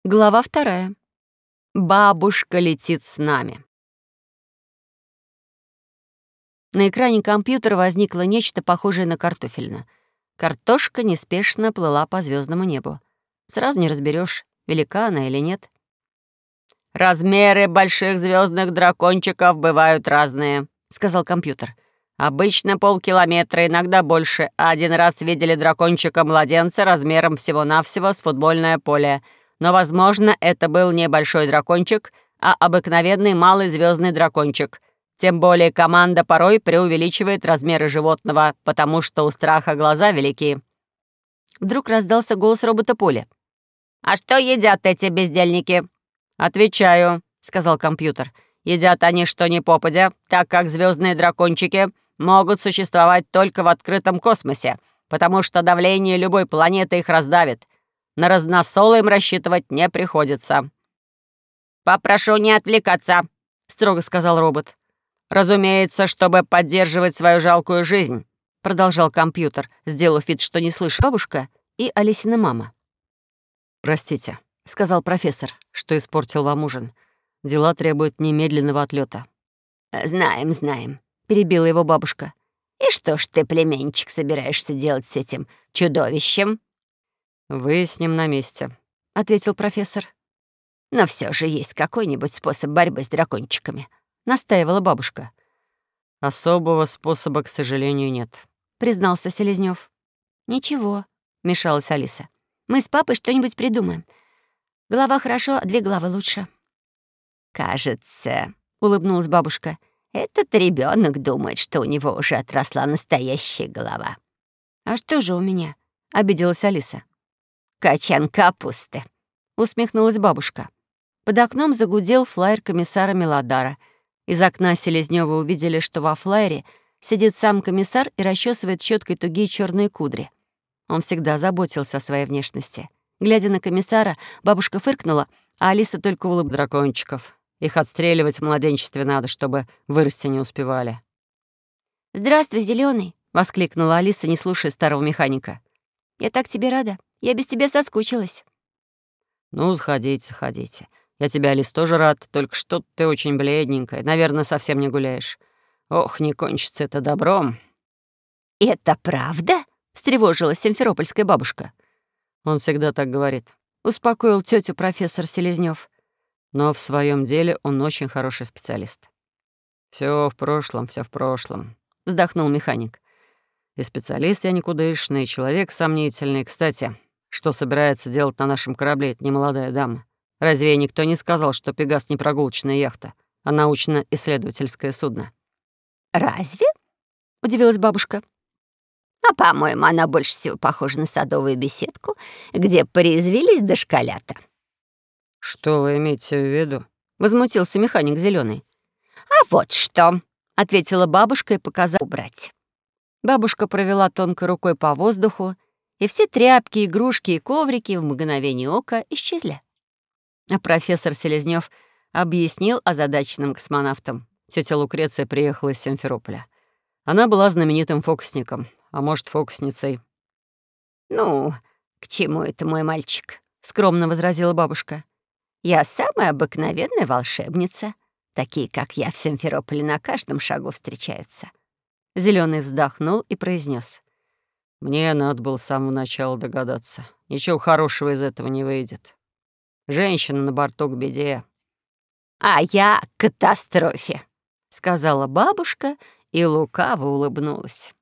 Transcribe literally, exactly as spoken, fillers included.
Глава вторая. Бабушка летит с нами. На экране компьютера возникло нечто похожее на картофельно. Картошка неспешно плыла по звездному небу. Сразу не разберешь, велика она или нет. «Размеры больших звездных дракончиков бывают разные», — сказал компьютер. «Обычно полкилометра, иногда больше. Один раз видели дракончика-младенца размером всего-навсего с футбольное поле. Но, возможно, это был не большой дракончик, а обыкновенный малый звездный дракончик. Тем более команда порой преувеличивает размеры животного, потому что у страха глаза велики». Вдруг раздался голос робота Поли. «А что едят эти бездельники?» «Отвечаю», — сказал компьютер. «Едят они что ни попадя, так как звездные дракончики могут существовать только в открытом космосе, потому что давление любой планеты их раздавит. На разносолы им рассчитывать не приходится». «Попрошу не отвлекаться», — строго сказал робот. «Разумеется, чтобы поддерживать свою жалкую жизнь», — продолжал компьютер, сделав вид, что не слышит бабушка и Алисина мама. «Простите», — сказал профессор, — «что испортил вам ужин. Дела требуют немедленного отлета». «Знаем, знаем», — перебила его бабушка. «И что ж ты, племянчик, собираешься делать с этим чудовищем?» «Выясним на месте», — ответил профессор. «Но все же есть какой-нибудь способ борьбы с дракончиками», — настаивала бабушка. «Особого способа, к сожалению, нет», — признался Селезнёв. «Ничего», — вмешалась Алиса. «Мы с папой что-нибудь придумаем. Голова хорошо, а две головы лучше». «Кажется», — улыбнулась бабушка, «этот ребенок думает, что у него уже отросла настоящая голова». «А что же у меня?» — обиделась Алиса. «Качан капусты», — усмехнулась бабушка. Под окном загудел флаер комиссара Мелодара. Из окна Селезнёва увидели, что во флаере сидит сам комиссар и расчесывает щеткой тугие черные кудри. Он всегда заботился о своей внешности. Глядя на комиссара, бабушка фыркнула, а Алиса только улыбнулась. «Дракончиков. Их отстреливать в младенчестве надо, чтобы вырасти не успевали». «Здравствуй, зеленый, воскликнула Алиса, не слушая старого механика. «Я так тебе рада. Я без тебя соскучилась». «Ну, сходите, сходите. Я тебя, Алис, тоже рад, только что ты очень бледненькая. Наверное, совсем не гуляешь. Ох, не кончится это добром». «Это правда?» — встревожилась симферопольская бабушка. «Он всегда так говорит», — успокоил тетю профессор Селезнёв. «Но в своем деле он очень хороший специалист». Все в прошлом, все в прошлом», — вздохнул механик. «И специалист я никудышный, и человек сомнительный. Кстати, что собирается делать на нашем корабле эта немолодая дама? Разве ей никто не сказал, что «Пегас» — не прогулочная яхта, а научно-исследовательское судно?» «Разве?» — удивилась бабушка. «А, по-моему, она больше всего похожа на садовую беседку, где порезвились дошколята». «Что вы имеете в виду?» — возмутился механик зеленый. «А вот что!» — ответила бабушка и показала убрать. Бабушка провела тонкой рукой по воздуху, и все тряпки, игрушки и коврики в мгновение ока исчезли. А профессор Селезнёв объяснил озадаченным космонавтам. Тетя Лукреция приехала из Симферополя. Она была знаменитым фокусником, а может, фокусницей. «Ну, к чему это, мой мальчик?» — скромно возразила бабушка. «Я самая обыкновенная волшебница. Такие, как я, в Симферополе на каждом шагу встречаются». Зеленый вздохнул и произнес: «Мне надо было с самого начала догадаться. Ничего хорошего из этого не выйдет. Женщина на борту к беде». «А я к катастрофе», — сказала бабушка и лукаво улыбнулась.